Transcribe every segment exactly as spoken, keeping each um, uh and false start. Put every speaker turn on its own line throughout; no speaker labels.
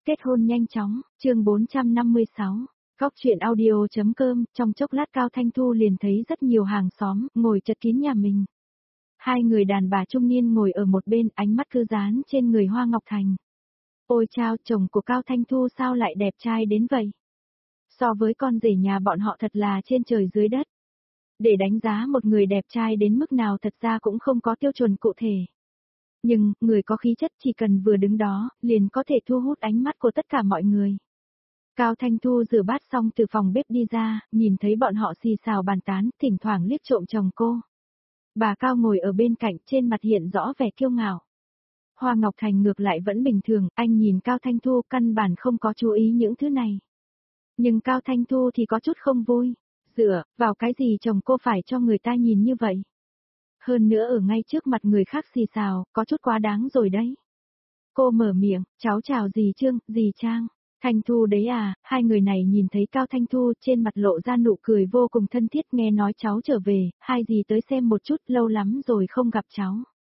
kết hôn nhanh chóng, chương bốn trăm năm mươi sáu. Góc truyện audio.com, trong chốc lát Cao Thanh Thu liền thấy rất nhiều hàng xóm, ngồi chật kín nhà mình. Hai người đàn bà trung niên ngồi ở một bên, ánh mắt cứ dán trên người Hoa Ngọc Thành. Ôi chao, chồng của Cao Thanh Thu sao lại đẹp trai đến vậy? So với con rể nhà bọn họ thật là trên trời dưới đất. Để đánh giá một người đẹp trai đến mức nào thật ra cũng không có tiêu chuẩn cụ thể. Nhưng, người có khí chất chỉ cần vừa đứng đó, liền có thể thu hút ánh mắt của tất cả mọi người. Cao Thanh Thu rửa bát xong từ phòng bếp đi ra, nhìn thấy bọn họ xì xào bàn tán, thỉnh thoảng liếc trộm chồng cô. Bà Cao ngồi ở bên cạnh, trên mặt hiện rõ vẻ kiêu ngạo. Hoa Ngọc Thành ngược lại vẫn bình thường, anh nhìn Cao Thanh Thu căn bản không có chú ý những thứ này. Nhưng Cao Thanh Thu thì có chút không vui. Dựa, vào cái gì chồng cô phải cho người ta nhìn như vậy? Hơn nữa ở ngay trước mặt người khác xì xào, có chút quá đáng rồi đấy. Cô mở miệng, cháu chào dì Trương, dì Trang. Thanh Thu đấy à, hai người này nhìn thấy Cao Thanh Thu trên mặt lộ ra nụ cười vô cùng thân thiết, nghe nói cháu trở về, hai dì tới xem một chút, lâu lắm rồi không gặp cháu.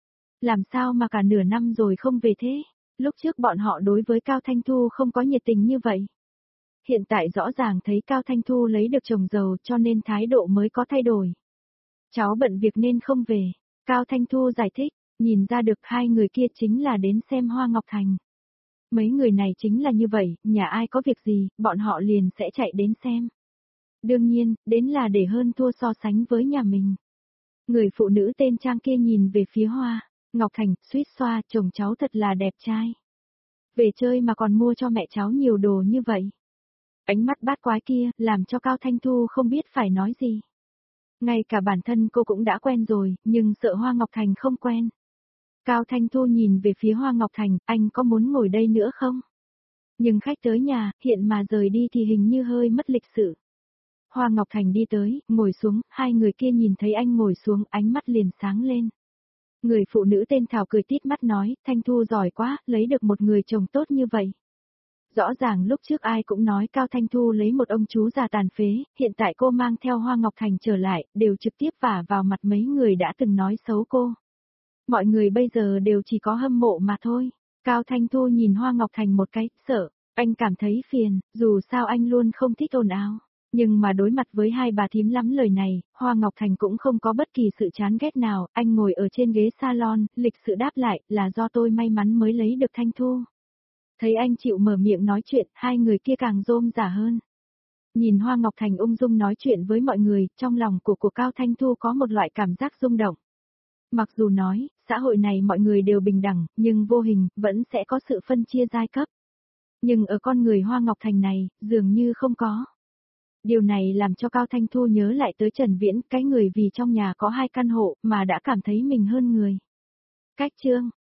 Làm sao mà cả nửa năm rồi không về thế? Lúc trước bọn họ đối với Cao Thanh Thu không có nhiệt tình như vậy. Hiện tại rõ ràng thấy Cao Thanh Thu lấy được chồng giàu cho nên thái độ mới có thay đổi. Cháu bận việc nên không về. Cao Thanh Thu giải thích, nhìn ra được hai người kia chính là đến xem Hoa Ngọc Thành. Mấy người này chính là như vậy, nhà ai có việc gì, bọn họ liền sẽ chạy đến xem. Đương nhiên, đến là để hơn thua so sánh với nhà mình. Người phụ nữ tên Trang kia nhìn về phía Hoa Ngọc Thành, suýt xoa, chồng cháu thật là đẹp trai. Về chơi mà còn mua cho mẹ cháu nhiều đồ như vậy. Ánh mắt bát quái kia, làm cho Cao Thanh Thu không biết phải nói gì. Ngay cả bản thân cô cũng đã quen rồi, nhưng sợ Hoa Ngọc Thành không quen. Cao Thanh Thu nhìn về phía Hoa Ngọc Thành, anh có muốn ngồi đây nữa không? Nhưng khách tới nhà, hiện mà rời đi thì hình như hơi mất lịch sự. Hoa Ngọc Thành đi tới, ngồi xuống, hai người kia nhìn thấy anh ngồi xuống, ánh mắt liền sáng lên. Người phụ nữ tên Thảo cười tít mắt nói, Thanh Thu giỏi quá, lấy được một người chồng tốt như vậy. Rõ ràng lúc trước ai cũng nói Cao Thanh Thu lấy một ông chú già tàn phế, hiện tại cô mang theo Hoa Ngọc Thành trở lại, đều trực tiếp vả vào mặt mấy người đã từng nói xấu cô. Mọi người bây giờ đều chỉ có hâm mộ mà thôi. Cao Thanh Thu nhìn Hoa Ngọc Thành một cái, sợ, anh cảm thấy phiền, dù sao anh luôn không thích ồn ào. Nhưng mà đối mặt với hai bà thím lắm lời này, Hoa Ngọc Thành cũng không có bất kỳ sự chán ghét nào, anh ngồi ở trên ghế salon, lịch sự đáp lại, là do tôi may mắn mới lấy được Thanh Thu. Thấy anh chịu mở miệng nói chuyện, hai người kia càng rôm rả hơn. Nhìn Hoa Ngọc Thành ung dung nói chuyện với mọi người, trong lòng của của Cao Thanh Thu có một loại cảm giác rung động. Mặc dù nói, xã hội này mọi người đều bình đẳng, nhưng vô hình, vẫn sẽ có sự phân chia giai cấp. Nhưng ở con người Hoa Ngọc Thành này, dường như không có. Điều này làm cho Cao Thanh Thu nhớ lại tới Trần Viễn, cái người vì trong nhà có hai căn hộ, mà đã cảm thấy mình hơn người. Cách chương